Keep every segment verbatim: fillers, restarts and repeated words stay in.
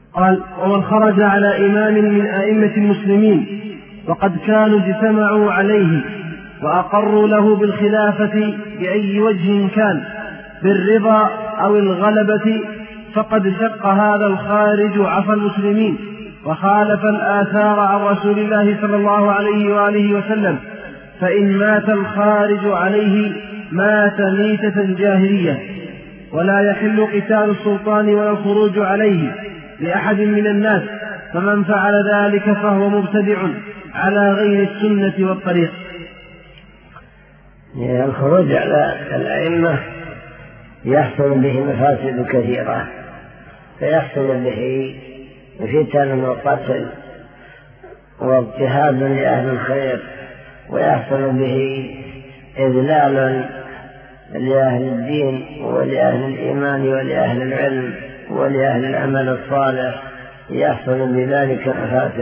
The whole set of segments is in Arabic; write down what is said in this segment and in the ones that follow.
قال: ومن خرج على إمام من أئمة المسلمين وقد كانوا اجتمعوا عليه وأقروا له بالخلافة بأي وجه كان بالرضا أو الغلبة، فقد شق هذا الخارج عفا المسلمين وخالف الآثار عن رسول الله صلى الله عليه وآله وسلم. فإن مات الخارج عليه مات ميتة جاهلية، ولا يحل قتال السلطان ولا الخروج عليه لأحد من الناس، فمن فعل ذلك فهو مبتدع على غير السنة والطريق. الخروج على الأئمة يحصل به مفاسد كثيرة، فيحصل به فتن وقتل واضطهاد لأهل الخير، ويحصل به إذلال لأهل الدين ولأهل الإيمان ولأهل العلم ولأهل العمل الصالح، يحصل بذلك مفاسد.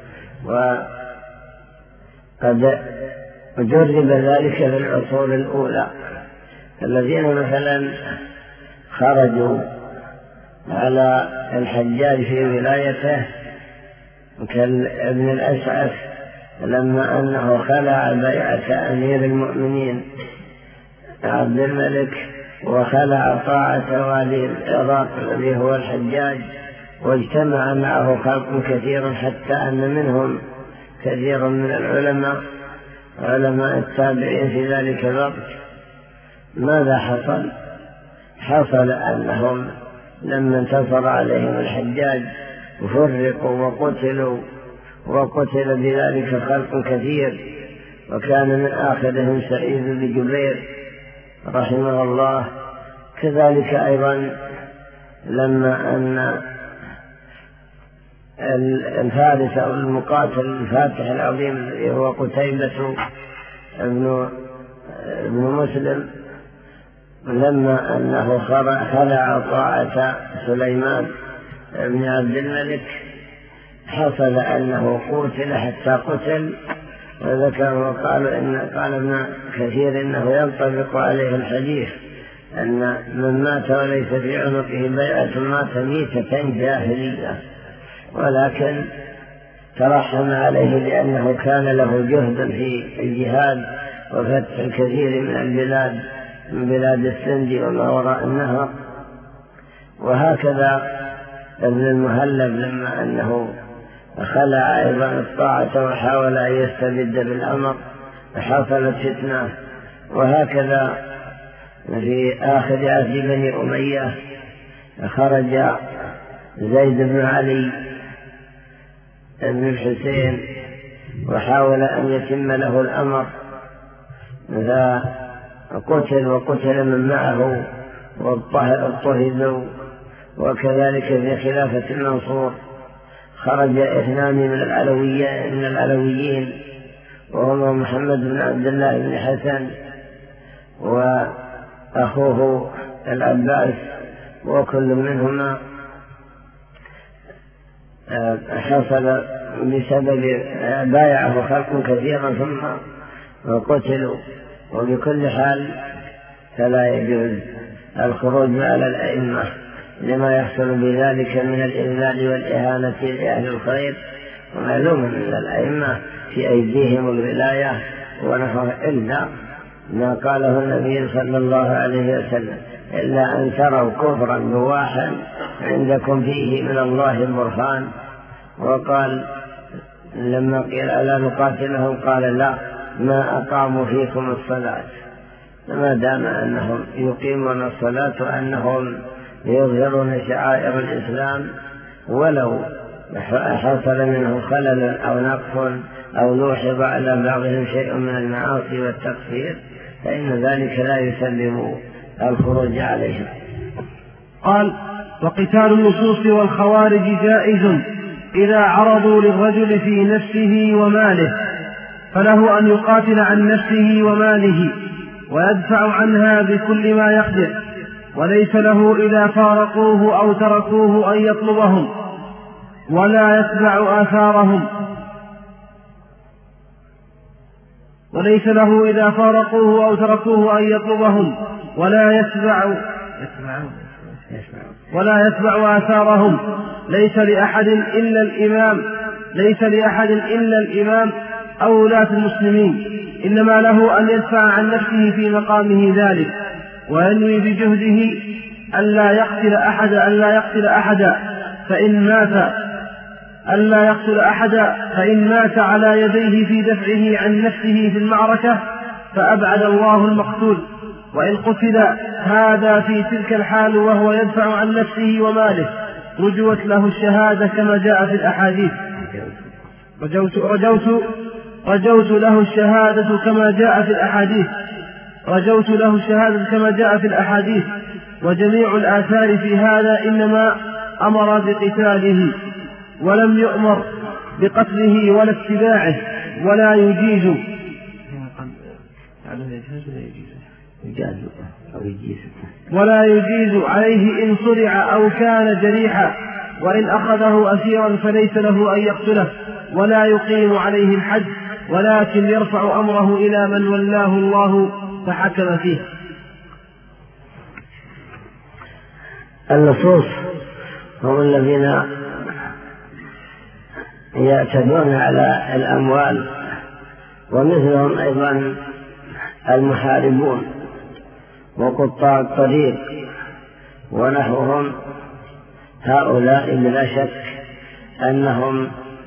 وقد جرب ذلك في العصور الأولى، الذين مثلا خرجوا على الحجاج في ولايته كابن الأشعث لما أنه خلع بيعة أمير المؤمنين عبد الملك وخلع طاعة والي العراق الذي هو الحجاج، واجتمع معه خلق كثير حتى أن منهم كثير من العلماء علماء التابعين في ذلك الوقت. ماذا حصل؟ حصل أنهم لما انتصر عليهم الحجاج فرقوا وقتلوا، وقتل بذلك خلق كثير، وكان من آخرهم سعيد بن جبير رحمه الله. كذلك أيضا لما أن الفارس أو المقاتل الفاتح العظيم الذي هو قتيبة ابن مسلم لما أنه خلع طاعة سليمان بن عبد الملك حصل أنه قتل حتى قتل. وذكروا وقالوا إن قال ابن كثير إنه ينطبق عليه الحديث أن من مات وليس في عنقه بيعة مات ميتة جاهلية، ولكن ترحم عليه لأنه كان له جهد في الجهاد وفتح الكثير من البلاد من بلاد السند وما وراء النهر. وهكذا ابن المهلب لما أنه خلع أيضا الطاعة وحاول أن يستبد بالأمر حصلت فتنة. وهكذا في آخر عهد بني أمية خرج زيد بن علي بن الحسين وحاول أن يتم له الأمر، فقتل وقتل من معه واضطهدوا. وكذلك في خلافة المنصور خرج اثنان من العلويين من العلويين وهما محمد بن عبد الله بن حسن وأخوه العباس، وكل منهما حصل بسبب بايعه خلق كثيرا ثم قتلوا. وبكل حال فلا يجوز الخروج على الأئمة لما يحصل بذلك من الإذلال والإهانة لأهل الخير. ومعلوم أن الأئمة في أيديهم الولاية ونحوه، إلا ما قاله النبي صلى الله عليه وسلم: إلا أن تروا كفرا بواحا عندكم فيه من الله برهان. وقال لما قيل ألا نقاتلهم قال: لا، ما أقاموا فيكم الصلاة. ما دام أنهم يقيمون الصلاة وأنهم يظهرون شعائر الإسلام، ولو حصل منه خلل أو نقص أو لوحظ على بعضهم شيء من المعاصي والتقصير فإن ذلك لا يسلم الخروج عليهم. قال: وقتال النصوص والخوارج جائز إذا عرضوا للرجل في نفسه وماله، فله أن يقاتل عن نفسه وماله ويدفع عنها بكل ما يقدر، وليس له إذا فارقوه أو تركوه أن يطلبهم ولا يتبع آثارهم وليس له إذا فارقوه أو تركوه أن يطلبهم ولا يتبع يتبع ولا يتبع آثارهم. ليس لأحد إلا الإمام ليس لأحد إلا الإمام أو ولاة المسلمين، إنما له أن يدفع عن نفسه في مقامه ذلك، وينوي بجهده ألا يقتل أحدا ألا يقتل أحدا فإن مات ألا يقتل أحدا فإن مات على يديه في دفعه عن نفسه في المعركة فأبعد الله المقتول، وإن قتل هذا في تلك الحال وهو يدفع عن نفسه وماله رجوت له الشهادة كما جاء في الأحاديث رجوت, رجوت, رجوت له الشهادة كما جاء في الأحاديث رجوت له الشهادة كما جاء في الأحاديث وجميع الآثار في هذا إنما أمر بقتاله ولم يؤمر بقتله ولا اتباعه ولا يجيز ولا يجيز عليه إن صرع أو كان جريحا، وإن أخذه أسيرا فليس له أن يقتله ولا يقيم عليه الحد، ولكن يرفع أمره إلى من ولاه الله فحكم فيه. النصوص هم الذين يعتدون على الأموال، ومثلهم أيضا المحاربون وقطاع الطريق ونحوهم، هؤلاء بلا شك أنهم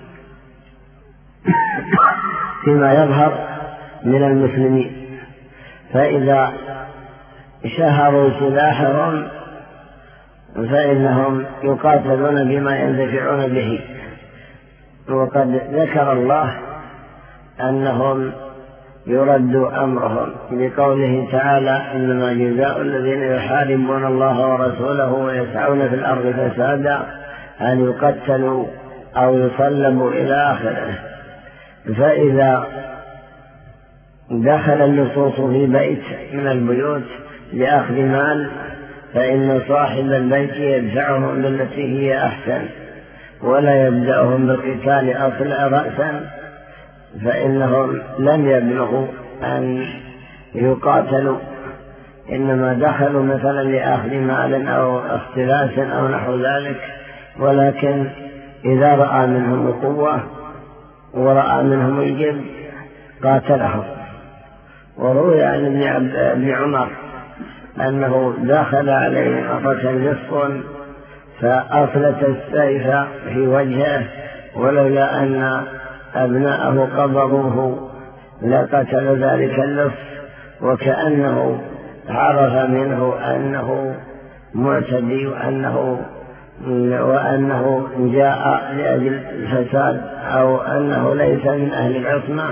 فيما يظهر من المسلمين، فإذا شهروا سلاحهم فإنهم يقاتلون بما يندفعون به. وقد ذكر الله أنهم يرد أمرهم بقوله تعالى: إنما جزاء الذين يحاربون الله ورسوله ويسعون في الأرض فسادا أن يقتلوا أو يصلبوا إلى آخره. فإذا دخل اللصوص في بيت من البيوت لأخذ مال فإن صاحب البيت يدفعهم بالتي هي أحسن ولا يبدأهم بالقتال أصلا رأسا، فإنهم لم يبلغوا أن يقاتلوا، إنما دخلوا مثلا لأخذ مال أو اختلاس أو نحو ذلك، ولكن إذا رأى منهم القوة ورأى منهم الجد قاتلهم. وروي عن ابن عمر أنه دخل عليه مرة لص فأفلت السيف في وجهه، ولولا أن أبناءه قبضوه لقتل ذلك اللص، وكأنه عرف منه أنه معتدي وأنه, وأنه جاء لأجل الفساد أو أنه ليس من أهل العصمة.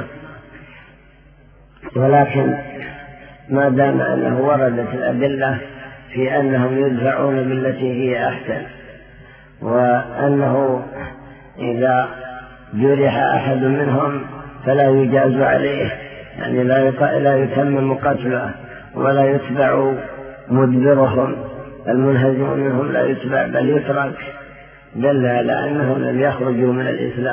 ولكن ما دام أنه وردت الأدلة في أنهم يدفعون بالتي هي أحسن، وأنه إذا جرح أحد منهم فلا يجاز عليه، يعني لا يتمم قتله ولا يتبع مدبرهم، المنهزم منهم لا يتبع بل يترك، دل على أنهم لم يخرجوا من الإسلام،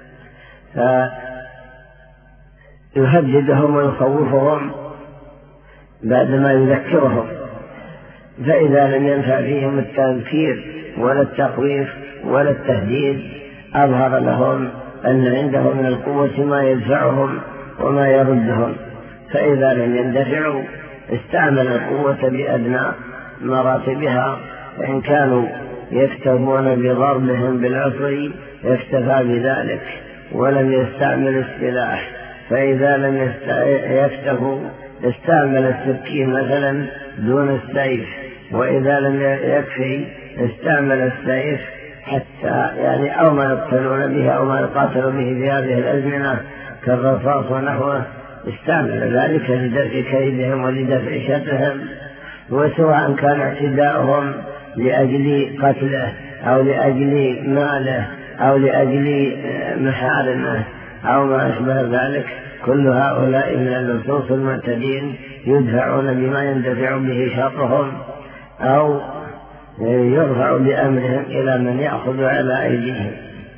فيهددهم ويخوفهم بعدما يذكرهم. فإذا لم ينفع فيهم التذكير ولا التخويف ولا التهديد أظهر لهم أن عنده من القوة ما يدفعهم وما يردهم، فإذا لم يندفعوا استعمل القوة بأدنى مراتبها، فإن كانوا يكتفون بضربهم بالعصي يكتفى بذلك ولم يستعمل السلاح، فإذا لم يكتفوا استعمل السكين مثلا دون السيف، وإذا لم يكفي استعمل السيف حتى يعني أو ما يقتلون به أو ما يقاتلون به في هذه الأزمنة كالرصاص ونحوه، استعمل ذلك لدفع كيدهم ولدفع شرهم. وسواء كان اعتداؤهم لأجل قتله أو لأجل ماله أو لأجل محارمه أو ما أشبه ذلك، كل هؤلاء من اللصوص المعتدين يدفعون بما يندفع به شرهم أو يرفع بأمرهم إلى من يأخذ على أيديهم.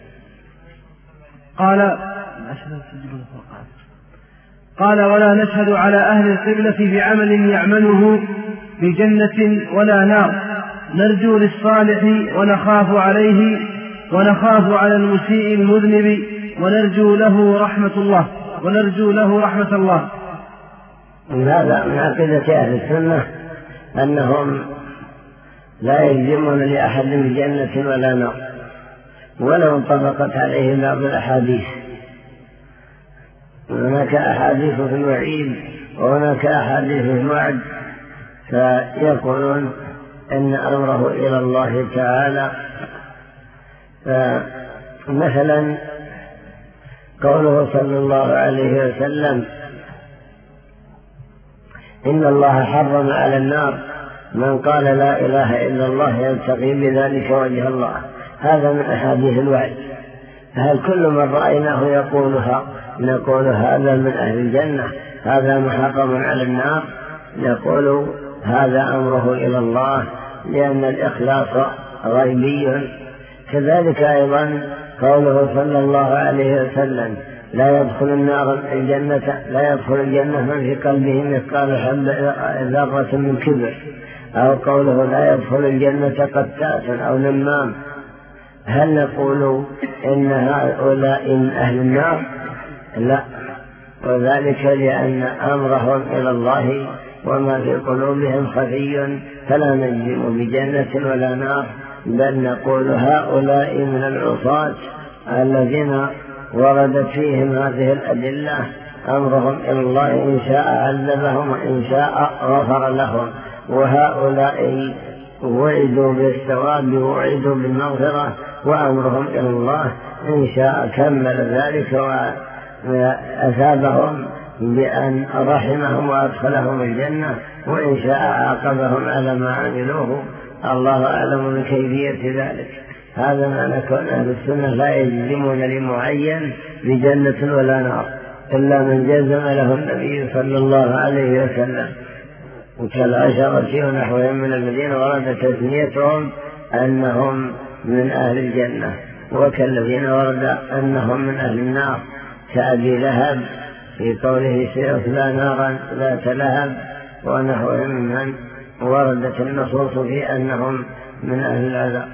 قال قال ولا نشهد على أهل القبلة بعمل يعمله بجنة ولا نار، نرجو للصالح ونخاف عليه ونخاف على المسيء المذنب ونرجو له رحمة الله ونرجو له رحمة الله. هذا من عقيدة أهل السنة أنهم لا يجزمون لأحد بجنة ولا نار ولو انطبقت عليه بعض الأحاديث. هناك أحاديث في الوعيد وهناك أحاديث في الوعد، فيقولون إن أمره إلى الله تعالى. فمثلا قوله صلى الله عليه وسلم إن الله حرم على النار من قال لا إله إلا الله يبتغي بذلك وجه الله، هذا من أحاديث الوعد. هل كل من رأيناه يقولها نقول هذا من أهل الجنة، هذا محرم على النار؟ نقول هذا أمره إلى الله، لأن الإخلاص غيبي. كذلك أيضا قوله صلى الله عليه وسلم لا يدخل النار الجنة لا يدخل الجنة من في قلبه مثقال ذرة من كبر، أو قوله لا يدخل الجنة قتات أو نمام. هل نقول إن هؤلاء من أهل النار؟ لا، وذلك لأن أمرهم إلى الله وما في قلوبهم خفي، فلا نجزم بجنة ولا نار، بل نقول هؤلاء من العصاة الذين وردت فيهم هذه الأدلة أمرهم إلى الله، إن شاء عذبهم وإن شاء غفر لهم. وهؤلاء وعدوا بالثواب ووعدوا بالمغفرة، وأمرهم إلى الله، إن شاء كمل ذلك وأثابهم بأن رحمهم وأدخلهم الجنة، وإن شاء عاقبهم على ما عملوه. الله أعلم بكيفية ذلك. هذا ما نكون أهل السنة لا يجزمون لمعين بجنة ولا نار إلا من جزم له النبي صلى الله عليه وسلم، وكالعشرة ونحوهم من الذين ورد تسميتهم أنهم من أهل الجنة، وكالذين ورد أنهم من أهل النار، كأبي لهب في قوله سيصلى نارا ذات لهب، ونحوهم من وردت النصوص في أنهم من أهل العذاب.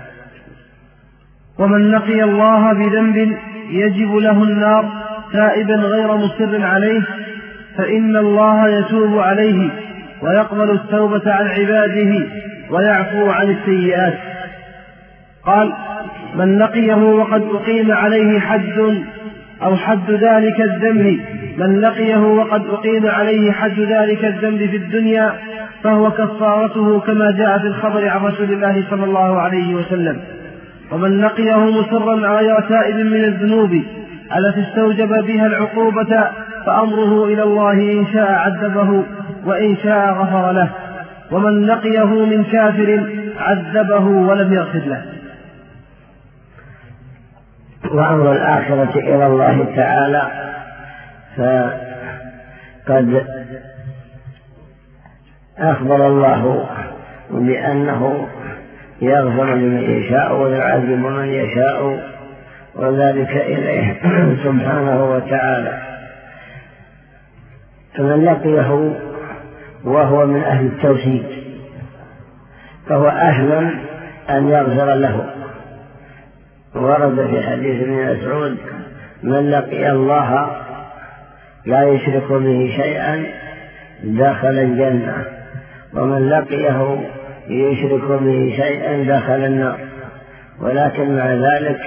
ومن لقي الله بذنب يجب له النار تائبا غير مصر عليه فإن الله يتوب عليه ويقبل التوبة عن عباده ويعفو عن السيئات. قال: من لقيه وقد أقيم عليه حد أو حد ذلك الذنب من لقيه وقد أقيم عليه حد ذلك الذنب في الدنيا فهو كفارته كما جاء في الخبر عن رسول الله صلى الله عليه وسلم. ومن لقيه مصرا غير تائب من الذنوب التي استوجب بها العقوبة فأمره إلى الله، إن شاء عذبه وإن شاء غفر له. ومن لقيه من كافر عذبه ولم يغفر له. وأمر الآخرة إلى الله تعالى، فقد أخبر الله بأنه يغفر لمن يشاء ويعذب من يشاء، وذلك إليه سبحانه وتعالى. فمن لقيه وهو من أهل التوحيد فهو أهل أن يغفر له. ورد في حديث ابن مسعود: من لقي الله لا يشرك به شيئا دخل الجنة، ومن لقيه يشرك به شيئا دخل النار. ولكن مع ذلك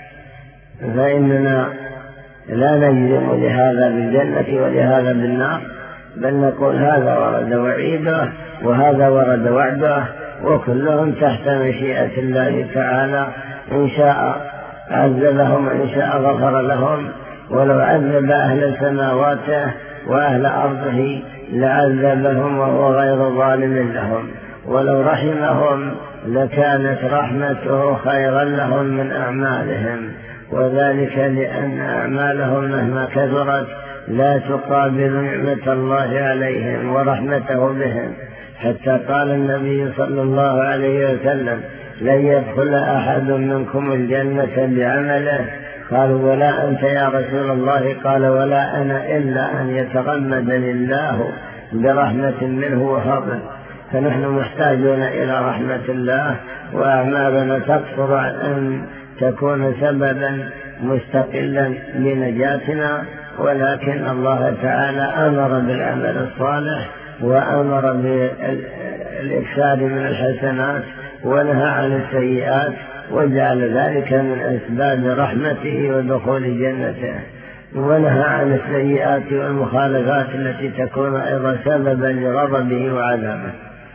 فإننا لا نجزم لهذا بالجنة ولهذا بالنار، بل نقول هذا ورد وعيده وهذا ورد وعده، وكلهم تحت مشيئة الله تعالى، إن شاء عذبهم وإن شاء غفر لهم. ولو عذب أهل سماواته وأهل أرضه لعذبهم وهو غير ظالم لهم، ولو رحمهم لكانت رحمته خيرا لهم من أعمالهم، وذلك لأن أعمالهم مهما كثرت لا تقابل نعمة الله عليهم ورحمته بهم. حتى قال النبي صلى الله عليه وسلم: لن يدخل أحد منكم الجنة بعمله. قالوا: ولا أنت يا رسول الله؟ قال: ولا أنا، إلا أن يتغمدني الله برحمة منه وفضل. فنحن محتاجون إلى رحمة الله، وأعمالنا تقصر عن أن تكون سببا مستقلا لنجاتنا، ولكن الله تعالى أمر بالعمل الصالح وأمر بالإكثار من الحسنات ونهى عن السيئات، وجعل ذلك من أسباب رحمته ودخول جنته، ونهى عن السيئات والمخالفات التي تكون أيضا سببا لغضبه وعذابه.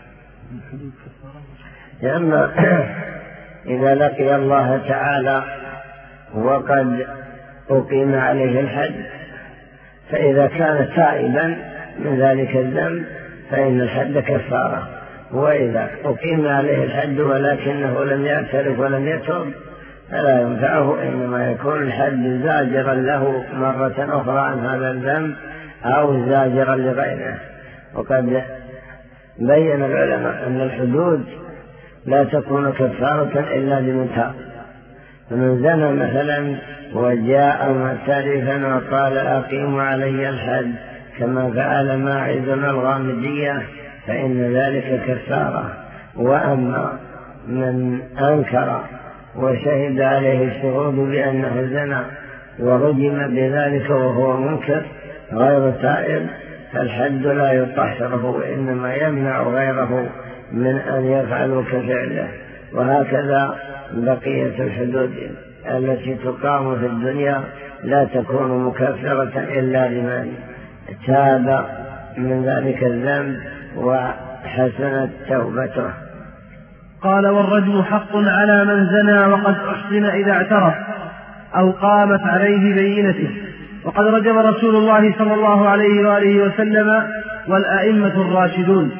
لأن إذا لقي الله تعالى وقد أقيم عليه الحد، فإذا كان تائبا من ذلك الذنب فإن الحد كفارة، وإذا أقيم عليه الحد ولكنه لم يعترف ولم يتوب فلا ينفعه، إنما يكون الحد زاجرا له مرة أخرى عن هذا الذنب أو زاجرا لغيره. وقد بين العلماء أن الحدود لا تكون كفارة إلا لمن تاب. فمن زنى مثلا وجاء معترفا وقال أقيم علي الحد كما فعل ماعز الغامدية فإن ذلك كفارة. وأما من أنكر وشهد عليه الشهود بأنه زنى ورجم بذلك وهو منكر غير تائب فالحد لا يطهره، وإنما يمنع غيره من أن يفعلوا كفعله. وهكذا بقية الحدود التي تقام في الدنيا لا تكون مكفرة إلا لمن تاب من ذلك الذنب وحسنت توبته. قال: والرجم حق على من زنى وقد أحسن إذا اعترف أو قامت عليه بينته، وقد رجم رسول الله صلى الله عليه وآله وسلم والأئمة الراشدون.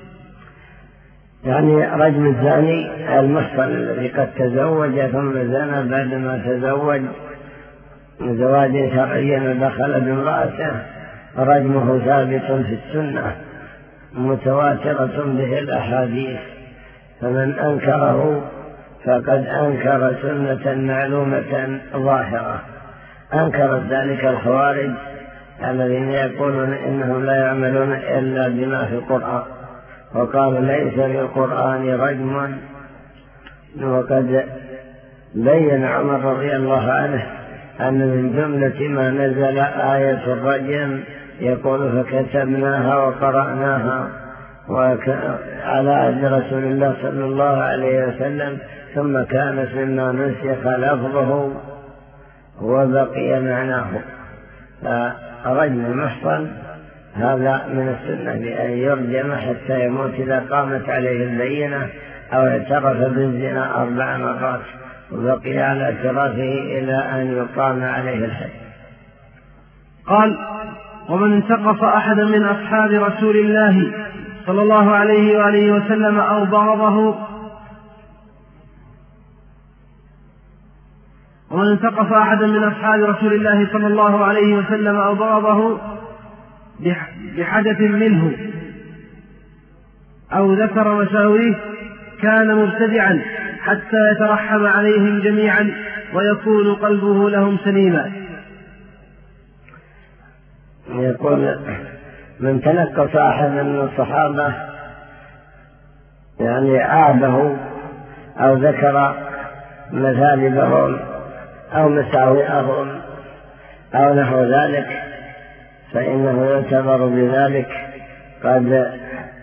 يعني رجم الزاني المحصن الذي قد تزوج ثم زنى بعدما تزوج زواجا شرعيا ودخل بامرأته، رجمه ثابت في السنة متواترة به الأحاديث، فمن أنكره فقد أنكر سنة معلومة ظاهرة. أنكرت ذلك الخوارج الذين يقولون إنهم لا يعملون إلا بما في القرآن، وقالوا ليس في القرآن رجم. وقد بين عمر رضي الله عنه أن من جملة ما نزل آية الرجم يقول فكتبناها وقرأناها على عهد رسول الله صلى الله عليه وسلم، ثم كانت مما نسخ لفظه وبقي معناه. فرجم المحصن هذا من السنة بأن يرجم حتى يموت إذا قامت عليه البينة أو اعترف بالزنا أربع مرات وبقي على اعترافه إلى أن يقام عليه الحد. قال: ومن انتقص أحدا من أصحاب رسول الله صلى الله عليه وآله وسلم أو بغضه ومن انتقص أحدا من أصحاب رسول الله صلى الله عليه وسلم أو بغضه بحدث منه أو ذكر مساويه كان مبتدعا حتى يترحم عليهم جميعا ويكون قلبه لهم سليما. يقول: من تنقص أحدا من الصحابة يعني عابه أو ذكر مثالبهم أو مساوئهم أو نحو ذلك فإنه يعتبر بذلك قد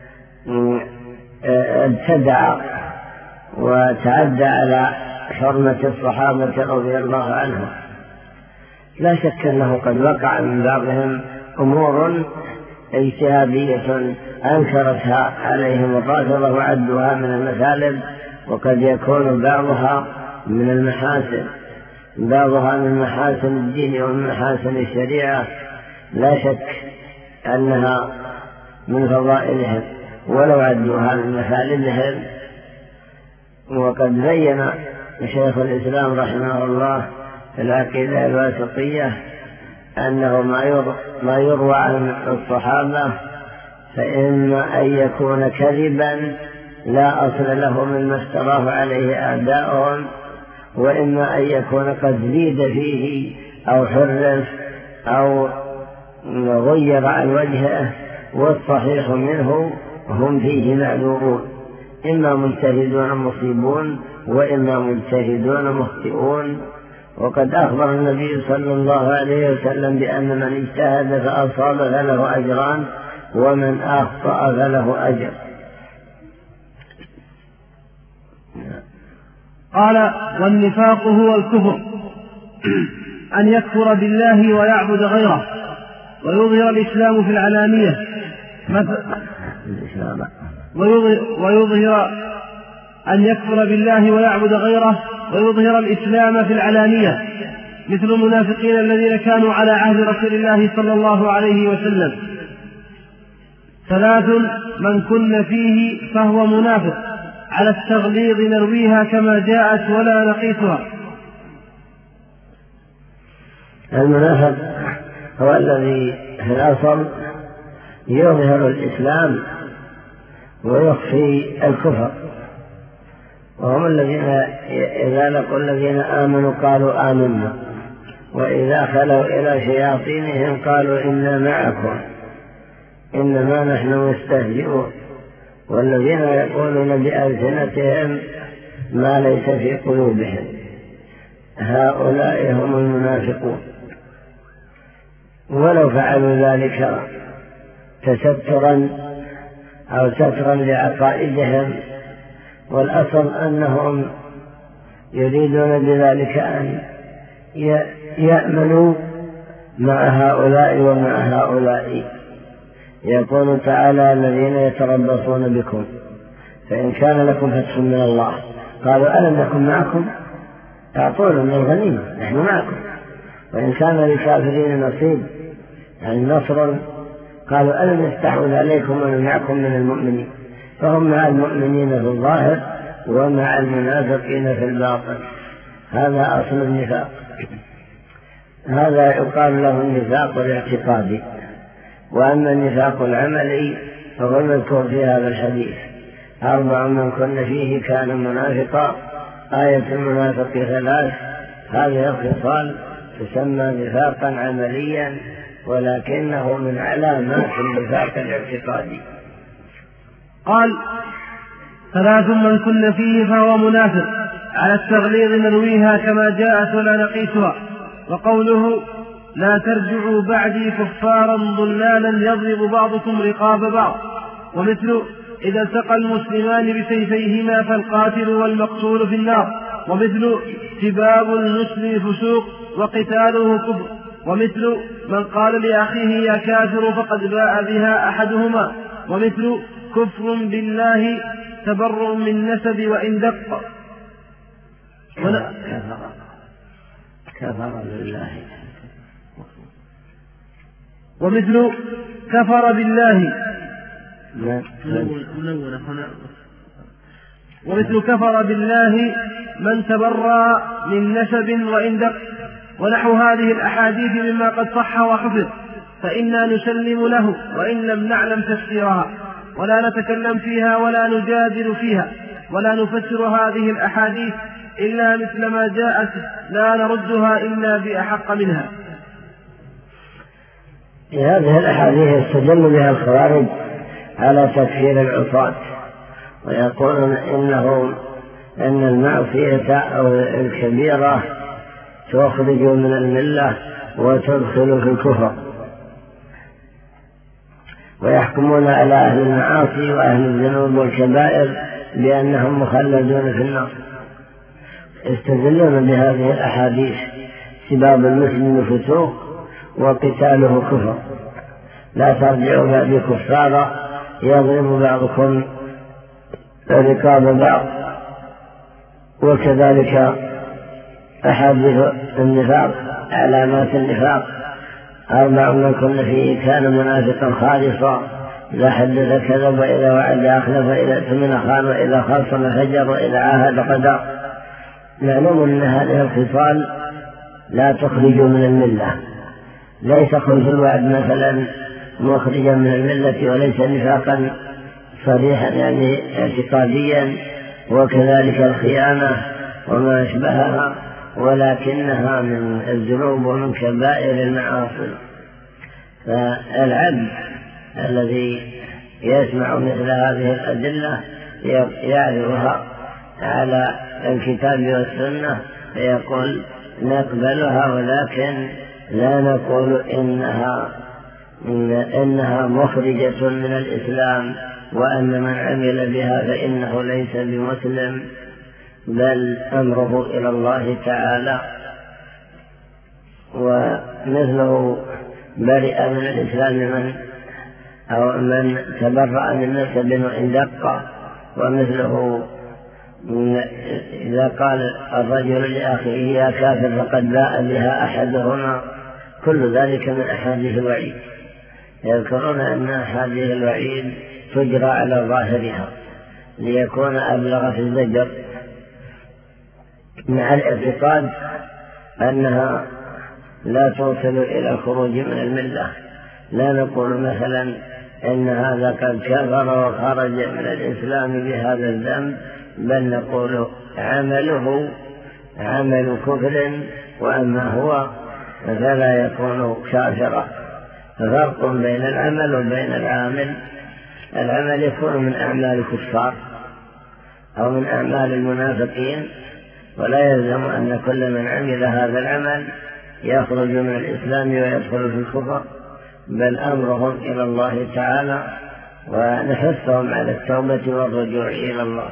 ابتدع وتعدى على حرمة الصحابة رضي الله عنهم. لا شك أنه قد وقع من بعضهم أمور اجتهادية أنكرتها عليهم الرافضة وعدوها من المثالب، وقد يكون بعضها من المحاسن بعضها من محاسن الدين ومن محاسن الشريعة، لا شك أنها من فضائلهم ولو عدوها من مثالبهم. وقد بين شيخ الإسلام رحمه الله في العقيدة الواسطية أنه ما يروى عن الصحابة فإما أن يكون كذبا لا أصل له مما افتراه عليه أعداؤهم، وإما أن يكون قد زيد فيه أو حرف أو غير عن وجهه، والصحيح منه هم فيه معذورون، إما مجتهدون مصيبون وإما مجتهدون مخطئون. وقد أخبر النبي صلى الله عليه وسلم بأن من اجتهد فأصاب فله أجران ومن أخطأ فله أجر. قال: والنفاق هو الكفر، أن يكفر بالله ويعبد غيره ويظهر الإسلام في العلانية، ويظهر أن يكفر بالله ويعبد غيره ويظهر الإسلام في العلانية، مثل المنافقين الذين كانوا على عهد رسول الله صلى الله عليه وسلم. ثلاث من كن فيه فهو منافق، على التغليظ نرويها كما جاءت ولا نقيسها. المنافق هو الذي في الأصل يظهر الإسلام ويخفي الكفر، وهم الذين إذا لقوا الذين آمنوا قالوا آمنا، وإذا خلوا إلى شياطينهم قالوا إنا معكم إنما نحن مستهزئون. والذين يقولون بألسنتهم ما ليس في قلوبهم هؤلاء هم المنافقون. ولو فعلوا ذلك تسترا أو سترا لعقائدهم، والأصل أنهم يريدون بذلك أن يأمنوا مع هؤلاء ومع هؤلاء. يقول تعالى: الذين يتربصون بكم فإن كان لكم فتح من الله قالوا ألم نكن معكم، أعطونا من الغنيمة نحن معكم. وإن كان للكافرين نصيب يعني نصر قالوا ألم نستحوذ عليكم ونمنعكم من المؤمنين. فهم مع المؤمنين في الظاهر ومع المنافقين في الباطن. هذا أصل النفاق. هذا يقال له النفاق الاعتقادي. وأما النفاق العملي فهو المذكور في هذا الحديث: أربع من كن فيه كان منافقا. آية المنافق ثلاث. هذه الخصال تسمى نفاقا عمليا، ولكنه من علامات النفاق الاعتقادي. قال: ثلاث من كن فيه فهو منافق، على التغليظ نرويها كما جاءت ولا نقيسها. وقوله: لا ترجعوا بعدي كفارا ضلالا يضرب بعضكم رقاب بعض. ومثل: إذا التقى المسلمان بسيفيهما فالقاتل والمقتول في النار. ومثل: سباب المسلم فسوق وقتاله كفر. ومثل: من قال لأخيه يا كافر فقد باء بها أحدهما. ومثل: كفر بالله تبرؤ من نسب وإن دق. كفر كفر بالله. ومثل: كفر بالله ومثل كفر بالله من تبرأ من نسب وإن دق. ونحو هذه الأحاديث مما قد صح وحفظ، فإنا نسلم له وإن لم نعلم تفسيرها، ولا نتكلم فيها ولا نجادل فيها، ولا نفسر هذه الأحاديث إلا مثل ما جاءت، لا نردها إلا بأحق منها. في هذه الأحاديث استدل بها الخوارج على تكفير العصاة، ويقولون إنه أن المعصية أو الكبيرة تخرج من الملة وتدخل في الكفر، ويحكمون على أهل المعاصي وأهل الذنوب والكبائر بأنهم مخلدون في النار. يستدلون بهذه الأحاديث: سباب المسلم فسوق وقتاله كفر، لا ترجعوا بعد كفارا يضرب بعضكم رقاب بعض. وكذلك أحاديث النفاق، علامات النفاق: أربع من كن فيه كان منافقا خالصا، إذا حدث كذب وإذا وعد أخلف وإذا اؤتمن خان وإذا خاصم فجر وإذا عاهد قدر. معلوم أن هذه الخصال لا تخرج من الملة، ليس خلف الوعد مثلا مخرجا من الملة، وليس نفاقا صريحا يعني اعتقاديا، وكذلك الخيانة وما أشبهها، ولكنها من الذنوب ومن كبائر المعاصي. فالعبد الذي يسمع مثل هذه الأدلة يعرضها على الكتاب والسنة فيقول نقبلها، ولكن لا نقول إنها إنها مخرجة من الإسلام وأن من عمل بها فإنه ليس بمسلم، بل أمره إلى الله تعالى. ومثله برئ من الإسلام من أو من تبرأ من نسب إن دق، ومثله إذا قال الرجل لأخيه يا كافر فقد باء بها أحدهما، كل ذلك من أحاديث الوعيد. يذكرون أن أحاديث الوعيد تجرى على ظاهرها ليكون أبلغ في الزجر، مع الاعتقاد أنها لا توصل إلى الخروج من الملة. لا نقول مثلا إن هذا قد كفر وخرج من الإسلام بهذا الذنب، بل نقول عمله عمل كفر، وأما هو فلا يكون كافرا. ففرق بين العمل وبين العامل. العمل يكون من أعمال الكفار أو من أعمال المنافقين، ولا يلزم أن كل من عمل هذا العمل يخرج من الإسلام ويدخل في الكفر، بل أمرهم إلى الله تعالى ونحثهم على التوبة والرجوع إلى الله.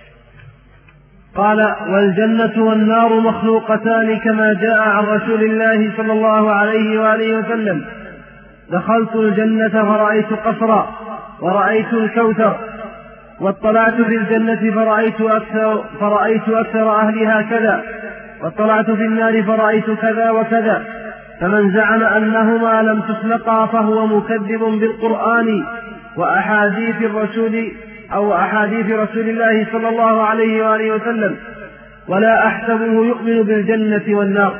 قال: والجنة والنار مخلوقتان كما جاء عن رسول الله صلى الله عليه وآله وسلم: دخلت الجنة فرأيت قصرا ورأيت الكوثر، واطلعت في الجنة فرأيت أكثر, فرأيت أكثر أهلها كذا، واطلعت في النار فرأيت كذا وكذا. فمن زعم أنهما لم تخلقا فهو مكذب بالقرآن وأحاديث الرسول أو أحاديث رسول الله صلى الله عليه وآله وسلم، ولا أحسبه يؤمن بالجنة والنار.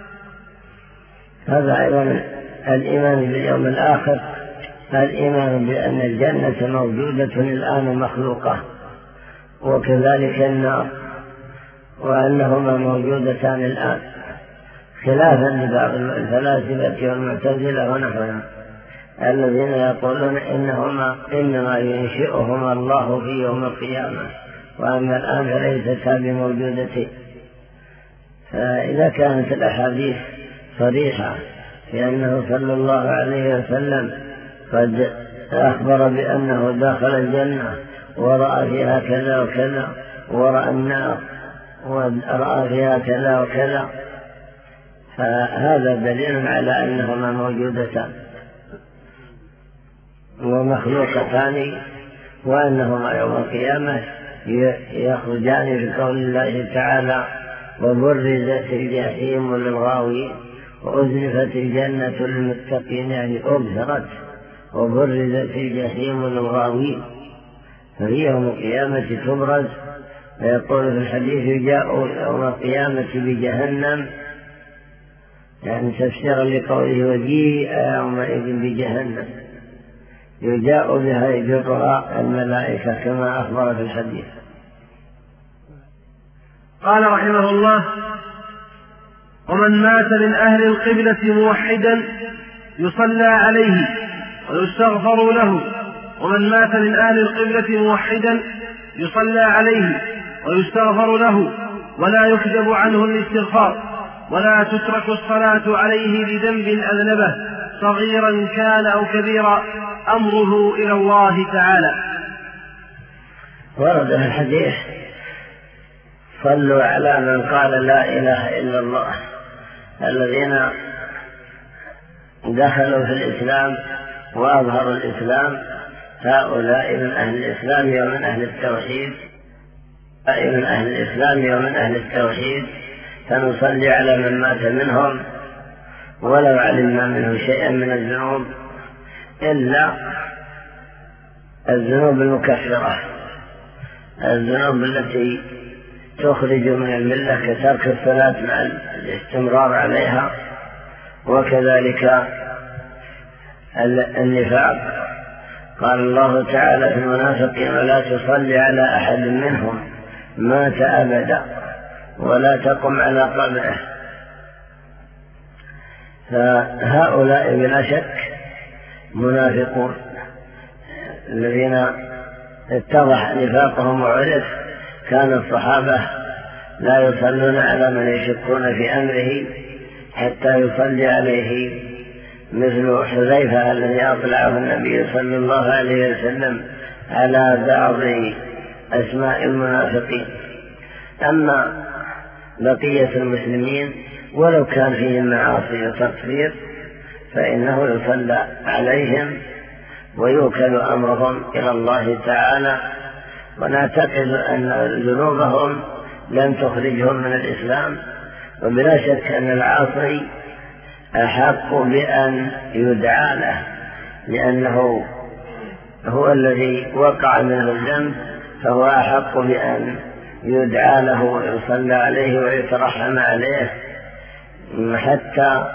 هذا أيضا الإيمان باليوم الآخر، الإيمان بأن الجنة موجودة الآن مخلوقة، وكذلك النار، وأنهما موجودتان الآن، خلافا لبعض الفلاسفة والمعتزلة ونحوهم الذين يقولون إنهما إنما ينشئهما الله في يوم القيامة، وأما الآن فليستا بموجودتين. فإذا كانت الأحاديث صريحة في أنه صلى الله عليه وسلم قد أخبر بأنه داخل الجنة ورأى فيها كذا وكذا، ورأى النار ورأى فيها كذا وكذا، فهذا دليل على أنهما موجودتان ومخلوقتان، وأنهما يوم القيامة يخرجان في قول الله تعالى: وبرزت الجحيم للغاوين وأزلفت الجنة للمتقين، يعني أبصرت وبرزت الجحيم للغاوين. فهي يوم القيامة تبرز، ويقول في الحديث: جاءوا يوم القيامة بجهنم، يعني تفسيرا لقوله: وجيء يومئذ بجهنم، يجاء بها يجرها الملائكة كما أخبر في الحديث. قال رحمه الله: ومن مات من أهل القبلة موحدا يصلى عليه ويستغفر له، ومن مات من أهل القبلة موحدا يصلى عليه ويستغفر له، ولا يكذب عنه الاستغفار، ولا تترك الصلاة عليه بذنب أذنبه صغيرا كان أو كبيرا، أمره إلى الله تعالى. ورد في الحديث: صلوا على من قال لا إله إلا الله. الذين دخلوا في الإسلام وأظهروا الإسلام هؤلاء من أهل الإسلام ومن أهل التوحيد، من أهل الإسلام ومن أهل التوحيد، فنصلي على من مات منهم ولو علمنا منه شيئا من الذنوب إلا الذنوب المكفرة، الذنوب التي تخرج من الملة كترك الصلاة مع الاستمرار عليها، وكذلك النفاق. قال الله تعالى في المنافقين: ولا تصلي على أحد منهم مات أبدا ولا تقم على قبره. فهؤلاء بلا شك منافقون، الذين اتضح نفاقهم وعرف كان الصحابة لا يصلون على من يشكون في أمره حتى يصلي عليه، مثل حذيفة الذي أطلعه النبي صلى الله عليه وسلم على بعض أسماء المنافقين. أما بقية المسلمين ولو كان فيهم معاصي وتقصير فإنه يصلى عليهم ويوكل أمرهم إلى الله تعالى، ونعتقد أن ذنوبهم لن تخرجهم من الإسلام، وبلا شك أن العاصي أحق بأن يدعى له لأنه هو الذي وقع من الذنب، فهو أحق بأن يدعى له ويصلى عليه ويترحم عليه حتى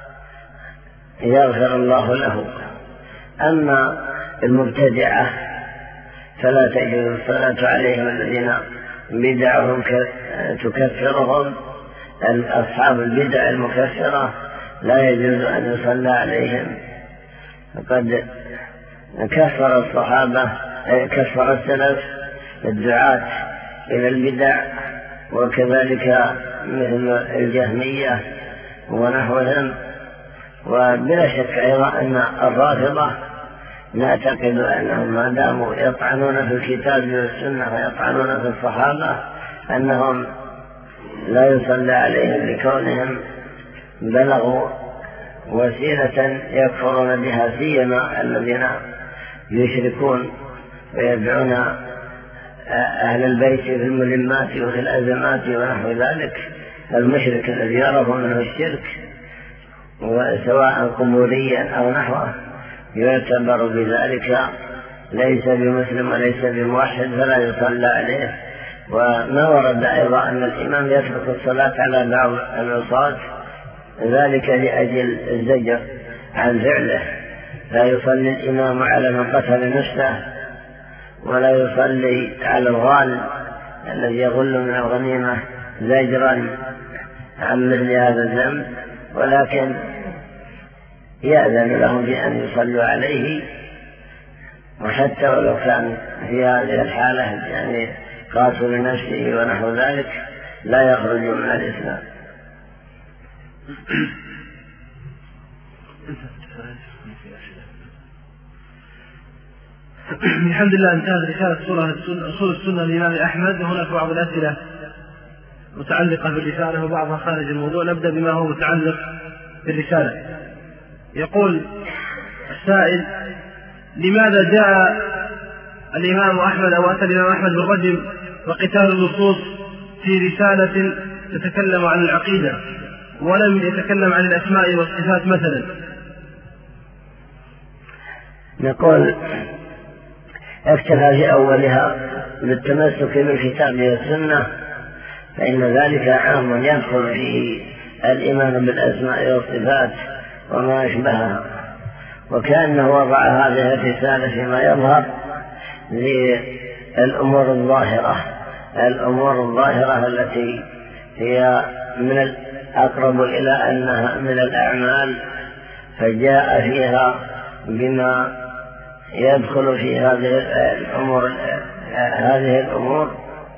يغفر الله له. أما المبتدعة فلا تجوز الصلاة عليهم، الذين بدعهم تكفرهم، أصحاب البدع المكفرة لا يجوز أن يصلى عليهم. فقد كفر الصحابة كفر السلف الدعاة إلى البدع، وكذلك مثل الجهمية ونحوهم. وبلا شك أيضا أن الرافضة نعتقد أنهم ما داموا يطعنون في الكتاب والسنة ويطعنون في الصحابة أنهم لا يصلى عليهم لكونهم بلغوا وسيلة يكفرون بها، سيما الذين يشركون ويدعون أهل البيت في الملمات وفي الأزمات ونحو ذلك. المشرك الذي يعرف منه الشرك وسواء قبوريا أو نحوه يعتبر بذلك ليس بمسلم وليس بموحد فلا يصلى عليه. وما ورد أيضا أن الإمام يترك الصلاة على بعض العصاة ذلك لأجل الزجر عن فعله، لا يصلي الإمام على من قتل نفسه ولا يصلي على الغال الذي يغل من الغنيمة زجرا عن مثل هذا الذنب، ولكن يأذن لهم بأن يصلوا عليه، وحتى ولو كان في هذه الحالة يعني قاتل نفسه ونحو ذلك لا يخرج من الإسلام. الحمد لله انتهت رسالة أصول السنة للإمام أحمد، وهناك بعض الأسئلة متعلقة بالرسالة وبعضها خارج الموضوع. نبدأ بما هو متعلق بالرسالة. يقول السائل: لماذا جاء الإمام أحمد أو أتى الإمام أحمد بالرجم وقتال اللصوص في رسالة تتكلم عن العقيدة ولم يتكلم عن الأسماء والصفات مثلا؟ نقول اكتفى في أولها بالتمسك بالكتاب والسنة، فإن ذلك عام يدخل فيه الإيمان بالأسماء والصفات وما أشبهها، وكأنه وضع هذه الرسالة فيما يظهر للأمور الظاهرة الأمور الظاهرة التي هي من الأقرب إلى أنها من الأعمال، فجاء فيها بما يدخل في هذه الأمور هذه الأمور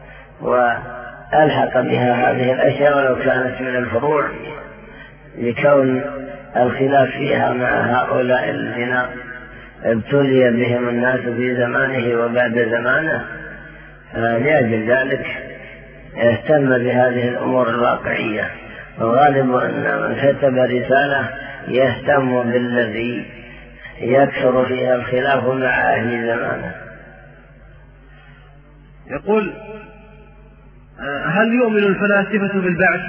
وألحق بها هذه الأشياء ولو كانت من الفروع، لكون الخلاف فيها مع هؤلاء الذين ابتلي بهم الناس في زمانه وبعد زمانه. لأجل ذلك اهتم بهذه الأمور الواقعية، وغالب أن من كتب رسالة يهتم بالذي يكثر فيها الخلاف مع أهل زمانه. يقول: هل يؤمن الفلاسفة بالبعث؟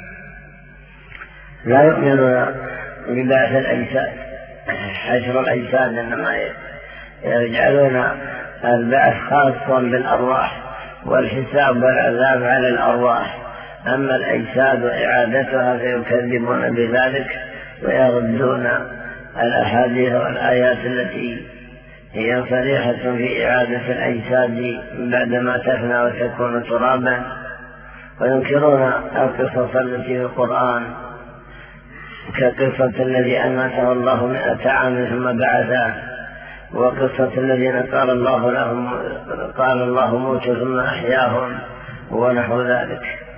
لا يؤمنون ببعث الأجساد، حشر الأجساد، إنما يجعلون البعث خاصا بالأرواح والحساب والعذاب على الأرواح، أما الأجساد وإعادتها فيكذبون بذلك ويردون الأحاديث والآيات التي هي صريحة في إعادة الأجساد بعدما تفنى وتكون ترابا، وينكرون القصص التي في القرآن كقصة الذي أماته الله مئة عام ثم بعثه، وقصة الذين قال الله لهم قال الله موتوا ثم أحياهم ونحو ذلك.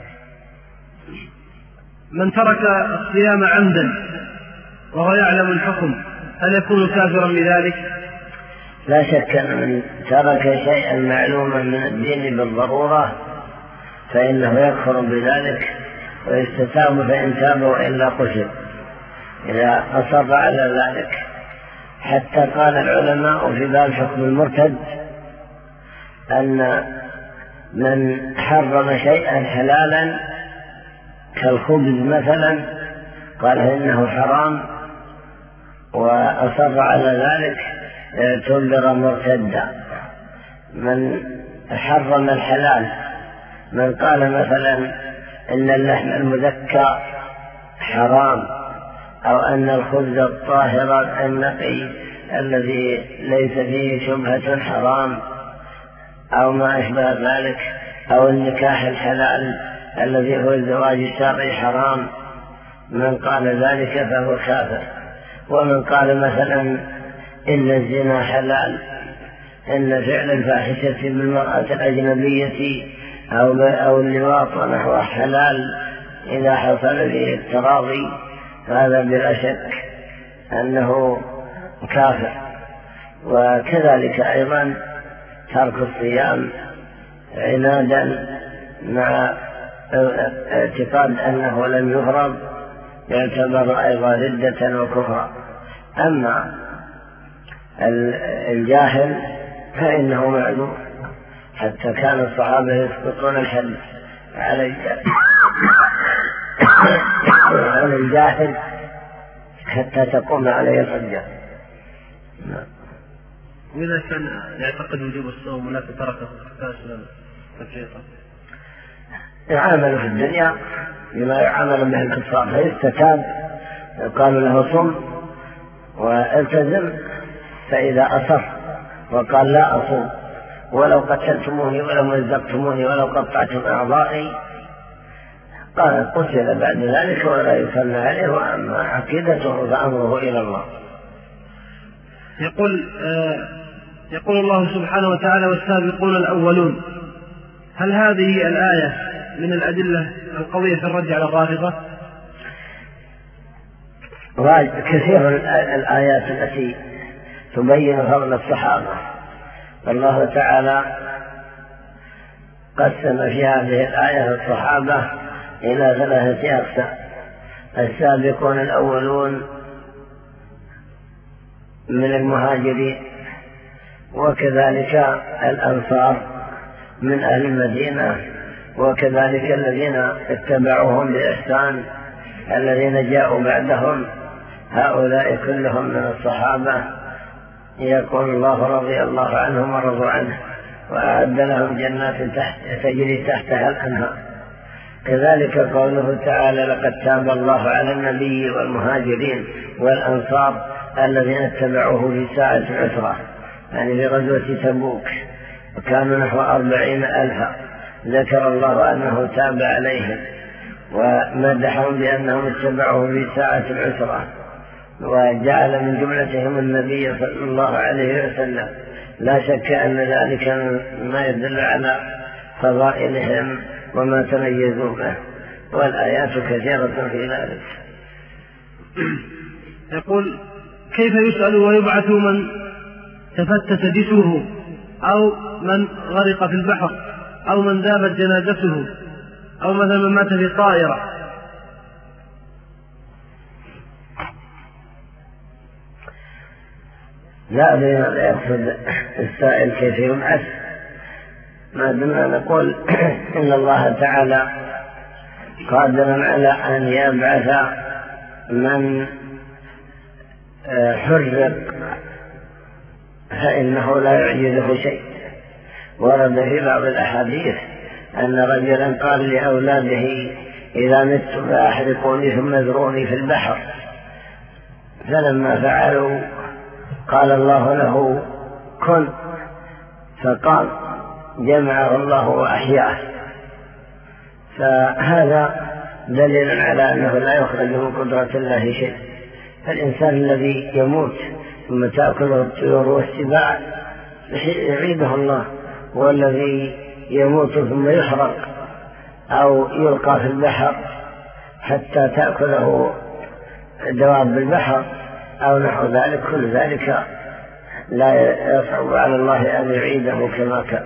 من ترك الصيام عمدا وهو يعلم الحكم هل يكون كافرا بذلك؟ لا شك أن من ترك شيئا معلوما من الدين بالضرورة فإنه يكفر بذلك ويستتاب فإن تاب وإلا قتل إذا أصر على ذلك. حتى قال العلماء في باب حكم المرتد أن من حرم شيئا حلالا كالخبز مثلا قال إنه حرام وأصر على ذلك اعتبر مرتدا. من حرم الحلال من قال مثلا إن اللحم المذكى حرام أو أن الخبز الطاهر النقي الذي ليس فيه شبهة حرام أو ما أشبه ذلك أو النكاح الحلال الذي هو الزواج الشرعي حرام، من قال ذلك فهو كافر. ومن قال مثلا إن الزنا حلال، إن فعل الفاحشة بالمرأة الأجنبية أو اللواط ونحوه حلال إذا حصل به التراضي، هذا بلا شك أنه كافر. وكذلك أيضا ترك الصيام عنادا مع اعتقاد أنه لم يفرض يعتبر أيضا ردة وكفرا. أما الجاهل فإنه معذور، حتى كان الصحابة يسقطون الحد على الجاهل حتى تقوم عليه الحجة. وإذا كان يعتقد وجوب الصوم ولكن تركه كاسلا تفريطا يعامل في الدنيا بما يعامل به الكفار فيستتاب قالوا له صم والتزم، فإذا أصر وقال لا أصوم ولو قتلتموني ولو مزقتموني ولو قطعتم أعضائي قال قتل بعد ذلك ولا يصلى عليه، وأما عقيدته فأمره إلى الله. يقول آه يقول الله سبحانه وتعالى والسابقون الأولون، هل هذه الآية من الأدلة القوية في الرد على الرافضة؟ كثير الآيات التي تبين فضل الصحابة، الله تعالى قسم في هذه الآية الصحابة إلى ثلاثة أقسام: السابقون الأولون من المهاجرين، وكذلك الأنصار من أهل المدينة، وكذلك الذين اتبعوهم بإحسان الذين جاءوا بعدهم، هؤلاء كلهم من الصحابة. يقول الله رضي الله عنهم ورضوا عنه وأعد لهم جنات تحت تجري تحتها الأنهار. كذلك قوله تعالى: لقد تاب الله على النبي والمهاجرين والأنصار الذين اتبعوه في ساعة العسرة، يعني في غزوة تبوك، وكانوا نحو أربعين ألفا. ذكر الله أنه تاب عليهم ومدحهم بأنهم اتبعوه في ساعة العسرة، وجعل من جملتهم النبي صلى الله عليه وسلم. لا شك أن ذلك ما يدل على فضائلهم وما تميزوا به، والآيات كثيرة في ذلك. يقول: كيف يسأل ويبعث من تفتت جسمه أو من غرق في البحر أو من ذابت جنازته أو مثلا من مات في طائرة؟ لا أدري ماذا يقصد السائل كيف يبعث، ما دمنا نقول إن الله تعالى قادر على أن يبعث من حرق فإنه لا يعجزه شيء. ورد في بعض الأحاديث أن رجلا قال لأولاده: إذا مت فأحرقوني ثم اذروني في البحر، فلما فعلوا قال الله له: كن، فقام، جمعه الله وأحياه. فهذا دليل على أنه لا يخرج من قدرة الله شيء. فالإنسان الذي يموت ثم تأكله الطيور والسباع يعيده الله. والذي يموت ثم يحرق أو يلقى في البحر حتى تأكله دواب البحر أو نحو ذلك، كل ذلك لا يصعب على الله أن يعيده كما كان.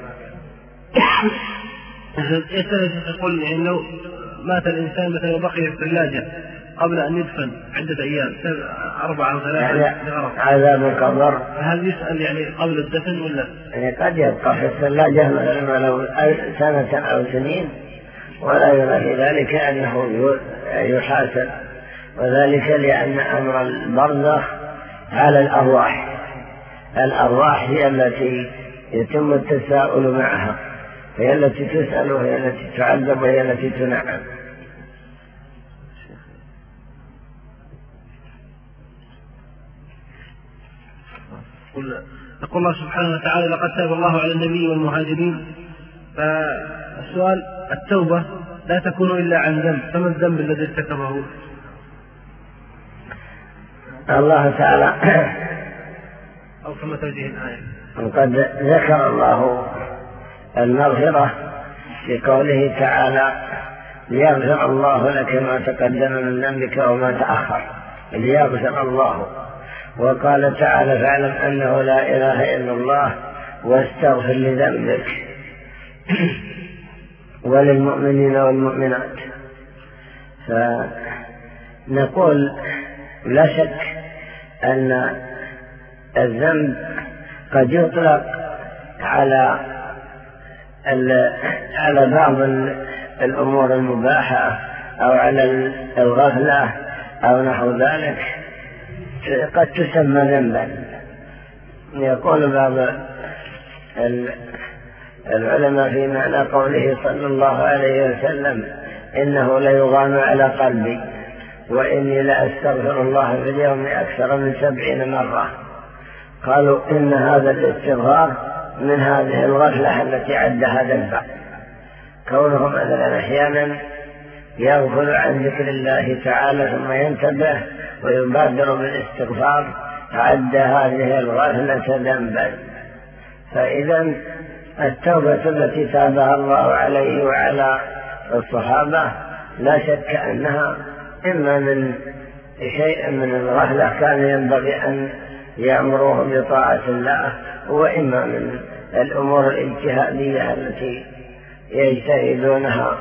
يقول يعني لو مات الإنسان مثلا وبقي في الثلاجة قبل أن يدفن عدة أيام أربعة أو ثلاثة يعني عذاب القبر، هل يسأل يعني قبل الدفن ولا؟ يعني قد يبقى في الثلاجة مثلا لو سنة أو سنين ولا يرى في ذلك أنه يحاسب، وذلك لأن أمر البرزخ على الأرواح. الأرواح هي التي يتم التساؤل معها، هي التي تسأل وهي التي تعذب وهي التي تنعم. يقول الله سبحانه وتعالى لقد تاب الله على النبي والمهاجرين. فالسؤال التوبة لا تكون إلا عن ذنب، فما الذنب الذي ارتكبه؟ الله تعالى أو كما توجيه الآية وقد ذكر الله المغفرة في قوله تعالى ليغفر الله لك ما تقدم من ذنبك وما تأخر، ليغفر الله. وقال تعالى فاعلم أنه لا إله إلا الله واستغفر لذنبك وللمؤمنين والمؤمنات. فنقول لا شك أن الذنب قد يطلق على على بعض الأمور المباحة أو على الغفلة أو نحو ذلك، قد تسمى ذنبا. يقول بعض العلماء في معنى قوله صلى الله عليه وسلم إنه ليغان على قلبي وإني لأستغفر الله في اليوم أكثر من سبعين مرة. قالوا إن هذا الاستغفار من هذه الغفلة التي عدها ذنبا، كونه مثلا أحيانا يغفل عن ذكر الله تعالى ثم ينتبه ويبادر بالاستغفار عد هذه الغفلة ذنبا. فإذا التوبة التي تابها الله عليه وعلى الصحابة لا شك أنها إما من شيء من الغفلة كان ينبغي أن يأمروهم بطاعة الله، وإما من الأمور الاجتهادية التي يجتهدونها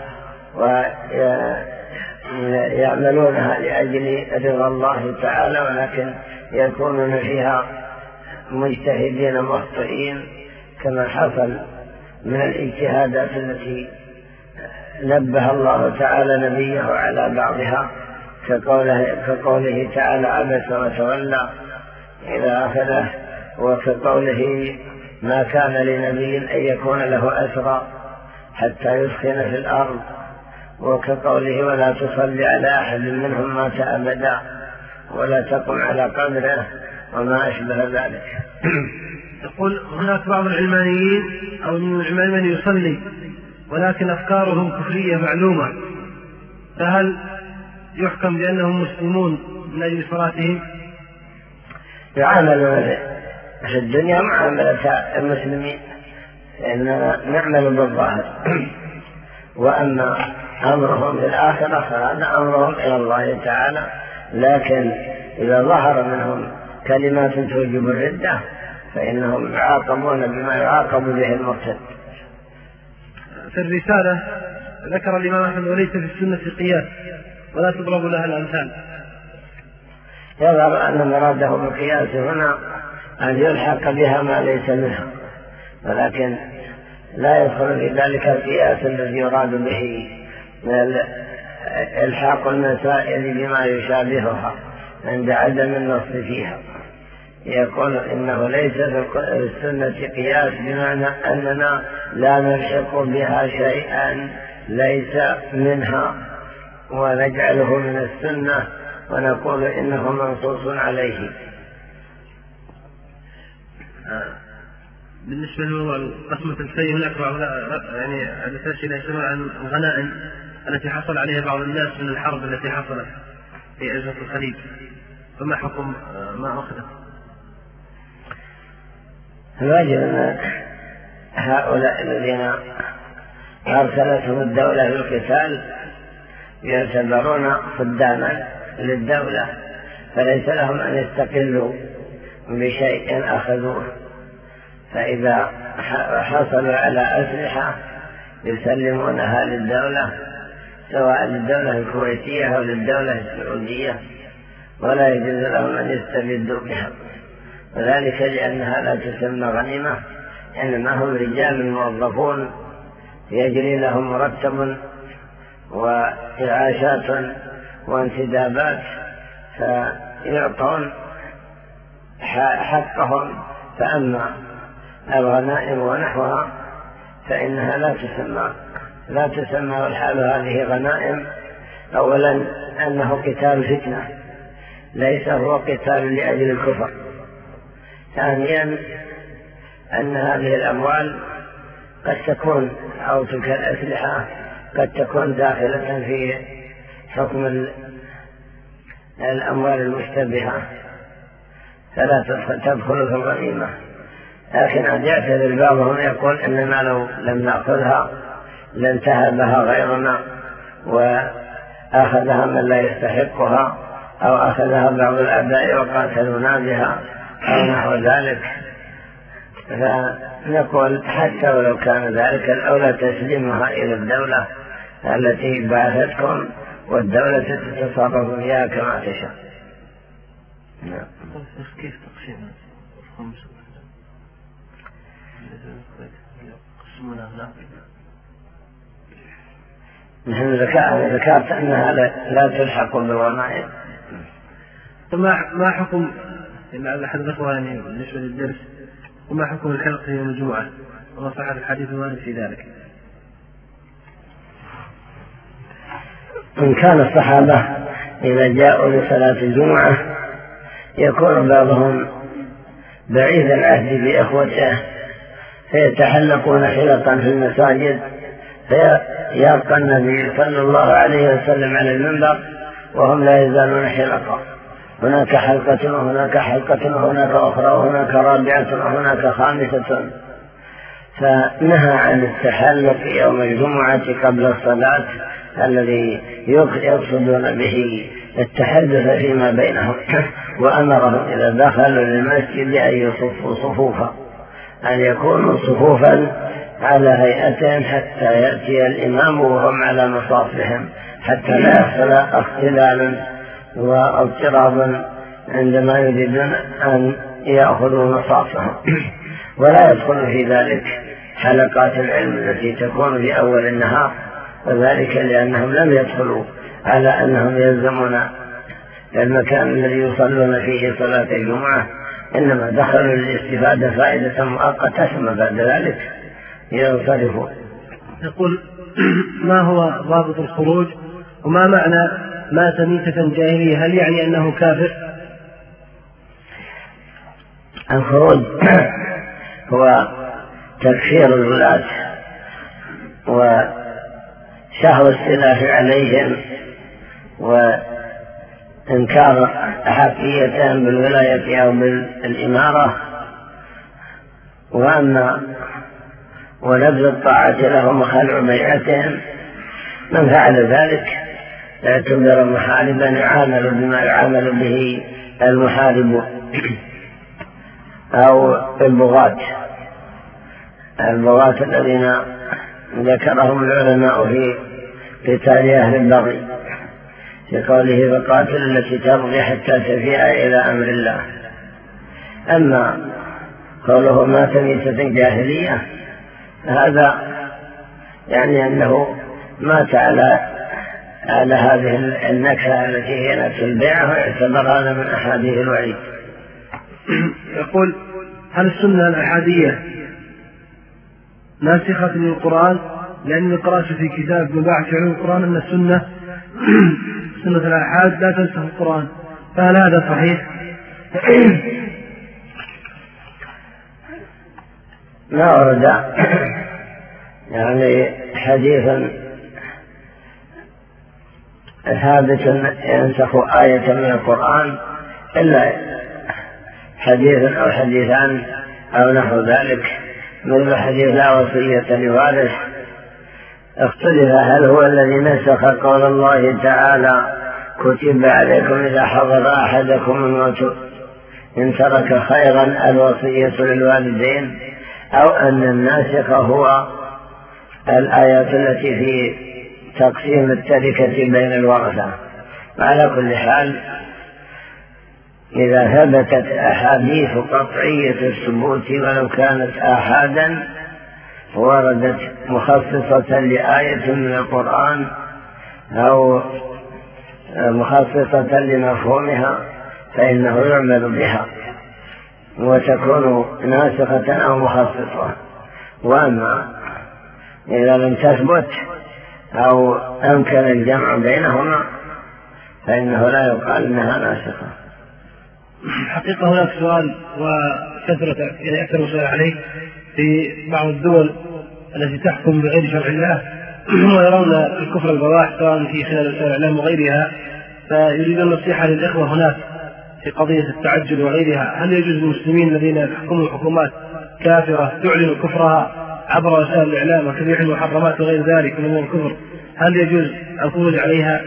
ويعملونها لأجل رضا الله تعالى، ولكن يكونون فيها مجتهدين مخطئين كما حصل من الاجتهادات التي نبه الله تعالى نبيه على بعضها كقوله, كقوله تعالى عبس وتولى إلى آخره، وكقوله ما كان لنبي أن يكون له أسرى حتى يسخن في الأرض، وكقوله ولا تصلي على أحد منهم مات أبدا ولا تقم على قبره وما أشبه ذلك. يقول هناك بعض العلمانيين أو من العلمانيين من يصلي ولكن أفكارهم كفرية معلومة، فهل يحكم بأنهم مسلمون من أجل صلاتهم؟ يعاملون في الدنيا معاملة المسلمين، إننا نعمل بالظاهر، وأما أمرهم في الآخرة فهذا أمرهم إلى الله تعالى. لكن إذا ظهر منهم كلمات توجب الردة فإنهم يعاقبون بما يعاقب به المرتد. في الرسالة ذكر الإمام أحمد وليس في السنة قياس ولا تضرب لها الأمثال. يظهر أن مراده بالقياس هنا أن يلحق بها ما ليس منها، ولكن لا يدخل في ذلك القياس الذي يراد به الحاق المسائل بما يشابهها عند عدم النص فيها. يقول إنه ليس في السنة قياس بمعنى أننا لا نلحق بها شيئا ليس منها ونجعله من السنة ونقول إنه منصوص عليه. بالنسبة لقسمة الفي هناك بعض يعني الأسئلة يسمى عن الغنائم التي حصل عليها بعض الناس من الحرب التي حصلت في غزوة الخليج، فما حكم ما أخذه؟ الواجب أن هؤلاء الذين أرسلتهم الدولة للقتال يعتبرون خداما للدولة، فليس لهم أن يستقلوا بشيء أخذوه، فإذا حصلوا على أسلحة يسلمونها للدولة، سواء للدولة الكويتية أو للدولة السعودية، ولا يجوز لهم أن يستبدوا بها، وذلك لأنها لا تسمى غنيمة، إنما هم رجال موظفون يجري لهم مرتب وإعاشات وانتدابات، فيعطون حقهم. فأما الغنائم ونحوها فإنها لا تسمى لا تسمى والحال هذه غنائم. أولا أنه قتال فتنة، ليس هو قتال لأجل الكفر. ثانيا أن هذه الأموال قد تكون أو تلك الأسلحة قد تكون داخلة في حكم الأموال المشتبهة، فلا تدخل في الغنيمة. لكن قد يعتذر بعضهم يقول إننا لو لم نأخذها لانتهبها غيرنا وأخذها من لا يستحقها، أو أخذها بعض الأبناء وقاتلونا بها أو نحو ذلك. فنقول حتى ولو كان ذلك الأولى تسليمها إلى الدولة التي بعثتكم، والدولة تتصرف فيها كما تشاء. نعم. كيف تقسيم الخمس؟ نحن ذكرت أنها لا تلحق بالغنائم. ما حكم لعل أحد الأخوة يعني بالنسبة للدرس، وما حكم الحلق في يوم الجمعة وما صح الحديث الوارد في ذلك؟ إن كان الصحابة إذا جاءوا لصلاة الجمعة يكون بعضهم بعيد العهد بإخوته فيتحلقون حلقا في المساجد، فيبقى النبي صلى الله عليه وسلم على المنبر وهم لا يزالون حلقا، هناك حلقة وهناك حلقة وهناك أخرى وهناك رابعة وهناك خامسة. فنهى عن التحلق يوم الجمعة قبل الصلاة الذي يقصدون به التحدث فيما بينهم، وأمرهم إذا دخلوا للمسجد أن يصفوا صفوفا، أن يكونوا صفوفا على هيئتهم حتى يأتي الإمام وهم على مصافهم، حتى لا يحصل اختلال واضطراب عندما يريدون أن يأخذوا مصافهم. ولا يدخل في ذلك حلقات العلم التي تكون في أول النهار، وذلك لأنهم لم يدخلوا على أنهم يلزمون المكان الذي يصلون فيه صلاة الجمعة، إنما دخلوا للاستفادة فائدة مؤقتة ثم بعد ذلك ينصرفوا. يقول ما هو ضابط الخروج وما معنى مات ميتة جاهلية؟ هل يعني أنه كافر؟ الخروج هو تكفير الولاة وشهر السلاح عليهم وإنكار أحقيتهم بالولاية أو بالإمارة، وأما ونبذ الطاعة لهم وخلع بيعتهم. من فعل ذلك اعتبر محاربا يعامل بما يعامل به المحارب أو البغاة البغاة الذين ذكرهم العلماء في قتال أهل البغي في قوله فقاتل التي تبغي حتى تفيء إلى أمر الله. أما قوله مات ميتة جاهلية هذا يعني أنه مات على على هذه النكهة التي هي نكهة البيعة، ويعتبر هذا من أحاديث الوعيد. يقول هل السنة الأحادية ناسخة للقرآن؟ لأني قرأت في كتاب مباحث علوم القرآن أن السنة سنة الأحاد لا تنسخ القرآن، فهل هذا صحيح؟ ما ورد يعني حديث ثابت ينسخ آية من القرآن إلا حديث أو حديثان أو نحو ذلك، مثل حديث لا وصية لوارث. اختلف هل هو الذي نسخ قول الله تعالى كتب عليكم إذا حضر أحدكم الموت إن ترك خيرا الوصية للوالدين، أو أن الناسخ هو الآيات التي في تقسيم التركة بين الورثة. وعلى كل حال إذا ثبتت أحاديث قطعية الثبوت ولو كانت آحادا وردت مخصصة لآية من القرآن أو مخصصة لمفهومها فإنه يعمل بها وتكون ناسخة أو مخصصة. وأما إذا لم تثبت أو أمكن الجمع بينهما فإنه لا يقال إنها ناسخة. حقيقة هناك سؤال وكثرة يعني أكثر سؤال عليه في بعض الدول التي تحكم بغير شرع الله ويرون الكفر البواح سواء في خلال وسائل الإعلام وغيرها، فيريدون النصيحة للإخوة هناك في قضية التعجل وغيرها. هل يجوز للمسلمين الذين تحكموا حكومات كافرة تعلن كفرها عبر وسائل الإعلام وتبيح المحرمات وغير ذلك من أمور الكفر، هل يجوز الخروج عليها؟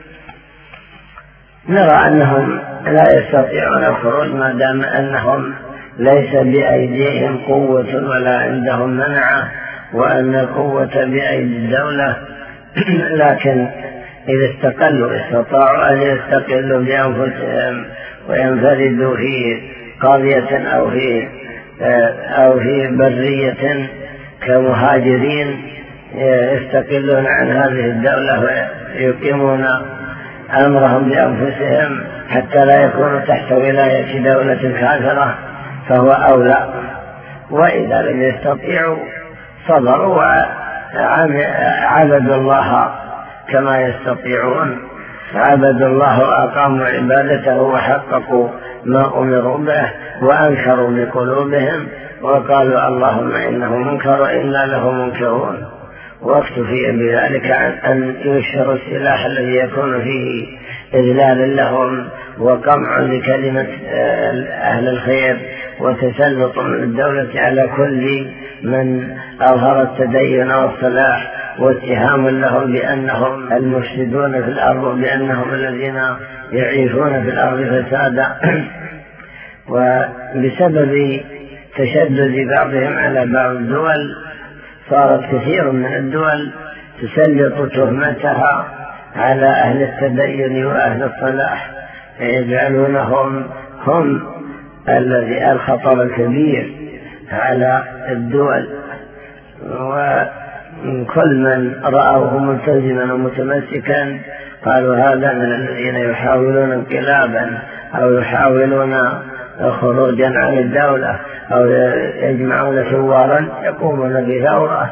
نرى أنهم لا يستطيعون الخروج ما دام أنهم ليس بأيديهم قوة ولا عندهم منعة، وأن القوة بأيدي الدولة. لكن إذا استقلوا استطاعوا أن يستقلوا بأنفسهم وينفردوا في قرية أو في أو في برية كمهاجرين يستقلون عن هذه الدولة ويقيمون أمرهم بأنفسهم حتى لا يكونوا تحت ولاية دولة كافرة فهو أولى. وإذا لم يستطيعوا صبروا وعبدوا الله كما يستطيعون، عبدوا الله وأقاموا عبادته وحققوا ما أمروا به وأنكروا بقلوبهم وقالوا اللهم إنه منكر وإنا له منكرون، واكتفي بذلك عن أن ينشروا السلاح الذي يكون فيه إذلال لهم وقمع لكلمة أهل الخير وتسلط من الدولة على كل من أظهر التدين والصلاح، واتهام لهم بأنهم المفسدون في الأرض وبأنهم الذين يعيشون في الأرض فسادا. وبسبب تشدد بعضهم على بعض الدول صارت كثير من الدول تسلط تهمتها على أهل التدين وأهل الصلاح، يجعلونهم هم الذي الخطر الكبير على الدول، وكل من رأوه ملتزما ومتمسكا قالوا هذا من الذين يحاولون انقلابا أو يحاولون خروجا عن الدولة أو يجمعون ثوارا يقومون بثورة.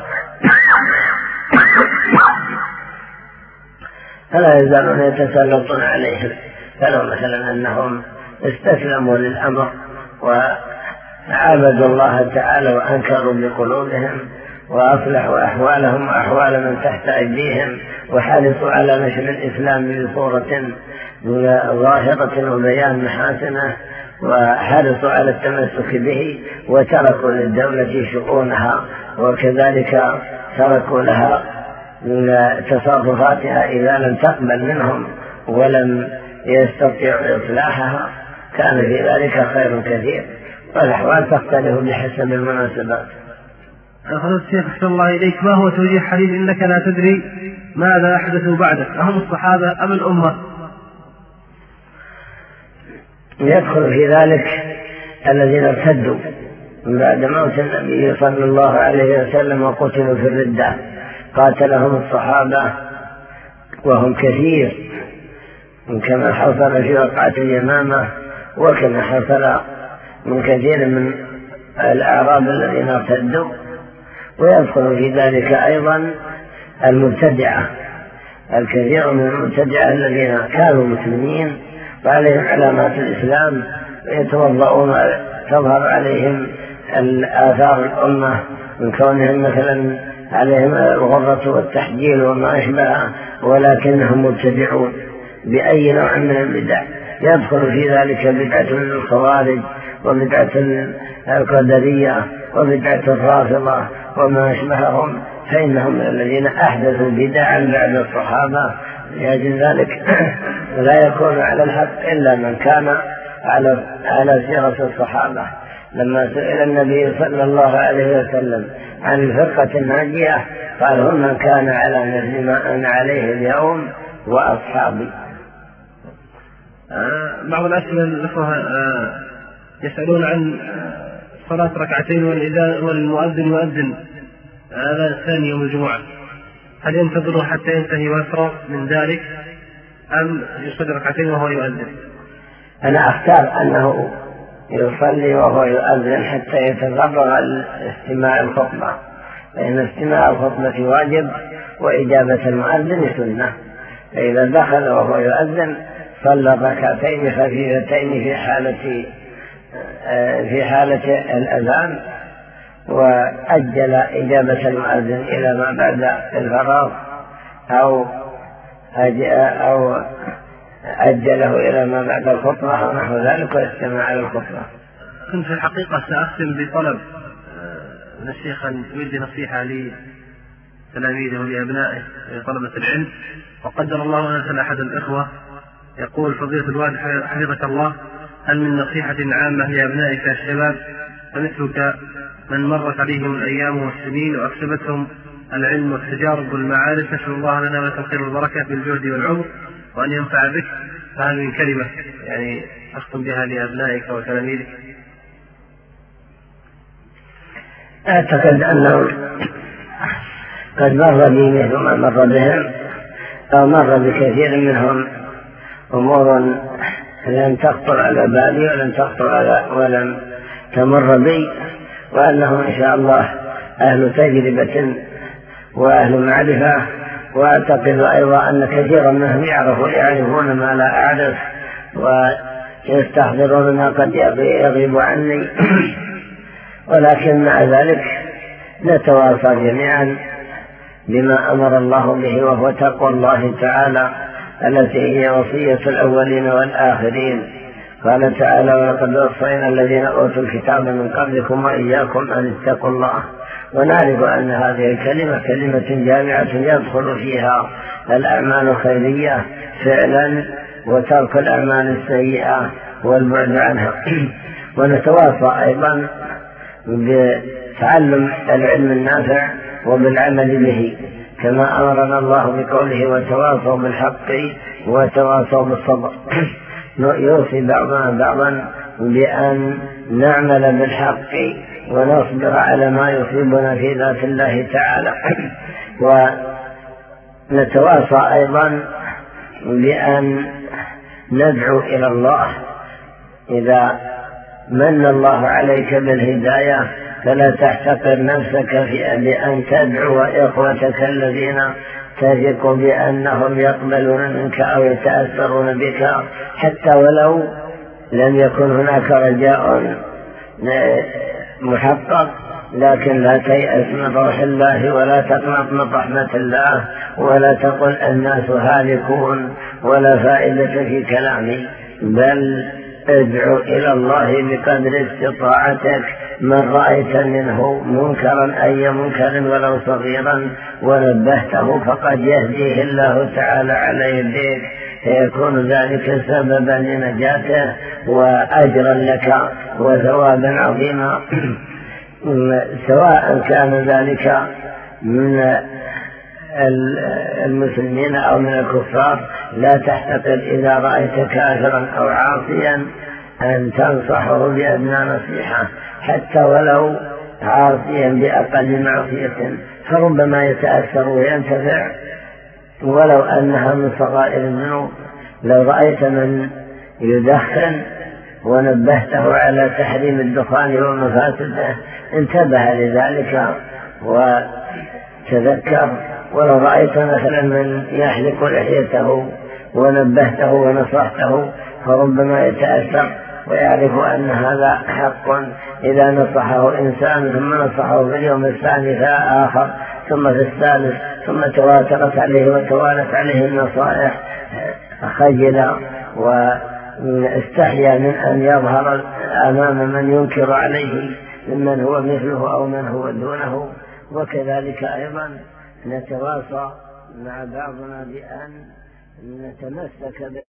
فلا يزالون يتسلطون عليهم، فلو مثلا أنهم استسلموا للأمر وعبدوا الله تعالى وأنكروا بقلوبهم وأصلحوا أحوالهم وأحوال من تحت أيديهم وحرصوا على نشر الإسلام بصورة ظاهرة وبيان محاسنه وحرصوا على التمسك به وتركوا للدولة شؤونها وكذلك تركوا لها تصرفاتها إذا لم تقبل منهم ولم يستطيعوا إصلاحها كان في ذلك خير كثير، والأحوال تختلف بحسب المناسبات. أخذت الشيخ أحسن الله إليك، ما هو توجيه حديث إنك لا تدري ماذا أحدثوا بعدك، أهم الصحابة أم الأمة؟ يدخل في ذلك الذين ارتدوا من بعد موت النبي صلى الله عليه وسلم وقتلوا في الردة، قاتلهم الصحابة وهم كثير كما حصل في وقعة اليمامة وكما حصل من كثير من الأعراب الذين ارتدوا. ويدخل في ذلك أيضا المبتدعة، الكثير من المبتدعة الذين كانوا مسلمين وعليهم علامات الإسلام ويتوضؤون تظهر عليهم الآثار الأمة من كونهم مثلا عليهم الغرة والتحجيل وما أشبهها، ولكنهم مبتدعون بأي نوع من البدع. يدخل في ذلك بدعة من الخوارج وبدعة القدرية وبدعة الرافضة وما أشبههم، فإنهم الذين أحدثوا بدعا بعد الصحابة. لأجل ذلك لا يكون على الحق إلا من كان على على سيرة الصحابة. لما سئل النبي صلى الله عليه وسلم عن الفرقة الناجية قال هم من كان على مثل ما أنا عليه اليوم وأصحابي. آه بعض الأسئلة الأخوة آه يسألون عن صلاة ركعتين والمؤذن يؤذن هذا ثاني يوم الجمعة، هل ينتظر حتى ينتهي ويفرغ من ذلك أم يصلي ركعتين وهو يؤذن؟ أنا أختار أنه يصلي وهو يؤذن حتى يتفرغ استماع الخطبة، فإن استماع الخطبة واجب وإجابة المؤذن سنة. فإذا دخل وهو يؤذن صلى ركعتين خفيفتين في حالة في حالة الأذان، وأجل إجابة المؤذن إلى ما بعد الفراغ أو أو أجله إلى ما بعد الخطبة ونحو ذلك واستماع الخطبة. كنت في الحقيقة سأختم بطلب من الشيخ أن يدي نصيحة لتلاميذه ولأبنائه طلبة العلم، وقدر الله أن أسأل أحد الإخوة يقول: فضيلة الوالد حفظك الله، هل من نصيحة عامة لأبنائك الشباب فمثلك من مرت عليهم الأيام والسنين وأكسبتهم العلم والتجارب والمعارف، نسأل الله لنا ولك الخير والبركة بالجهد والعمر وأن ينفع بك، فهل من كلمة يعني أختم بها لأبنائك وتلاميذك؟ أعتقد أنه قد مر بي مثل ما مر بهم أو مر بكثير منهم أمور لن تخطر على بالي ولن تخطر على ولم تمر بي، وأنهم إن شاء الله أهل تجربة وأهل معرفة. وأعتقد أيضا أن كثيرا منهم يعرفون يعرفون ما لا أعرف ويستحضرون ما قد يغيب عني ولكن مع ذلك نتواصى جميعا بما أمر الله به، وهو تقوى الله تعالى التي هي وصية الأولين والآخرين. قال تعالى: ولقد وصينا الذين أوتوا الكتاب من قبلكم وإياكم أن اتقوا الله. ونعرف أن هذه الكلمة كلمة جامعة يدخل فيها الأعمال الخيرية فعلا وترك الأعمال السيئة والبعد عنها. ونتواصى أيضا بتعلم العلم النافع وبالعمل به، كما أمرنا الله بقوله: وتواصوا بالحق وتواصوا بالصبر. يوصي بعضنا بعضا بأن نعمل بالحق ونصبر على ما يصيبنا في ذات الله تعالى. ونتواصى أيضا بأن ندعو إلى الله. إذا من الله عليك بالهداية فلا تحتقر نفسك في بأن تدعو إخوتك الذين تثق بأنهم يقبلون منك أو يتأثرون بك، حتى ولو لم يكن هناك رجاء محقق، لكن لا تيأس من روح الله ولا تقنط من رحمة الله ولا تقل الناس هالكون ولا فائدة في كلامي، بل ادعو إلى الله بقدر استطاعتك. من رأيت منه منكرا أي منكر ولو صغيرا ونبهته فقد يهديه الله تعالى على يديك، فيكون ذلك سببا لنجاته وأجرا لك وثوابا عظيما، سواء كان ذلك من المسلمين أو من الكفار. لا تحتقر إذا رأيت كافرا أو عاصيا أن تنصحه بأدنى نصيحة، حتى ولو عاصيا بأقل معصية، فربما يتأثر وينتفع ولو أنها من صغائر الذنوب. لو رأيت من يدخن ونبهته على تحريم الدخان ومفاسده انتبه لذلك وتذكر. ولو رأيت مثلا من يحلق لحيته ونبهته ونصحته فربما يتأثر ويعرف أن هذا حق. إذا نصحه إنسان ثم نصحه في اليوم الثاني فآخر ثم في الثالث ثم تواترت عليه وتوالت عليه النصائح، خجل واستحيا من أن يظهر أمام من ينكر عليه ممن هو مثله أو من هو دونه. وكذلك أيضا نتواصى مع بعضنا بأن نتمسك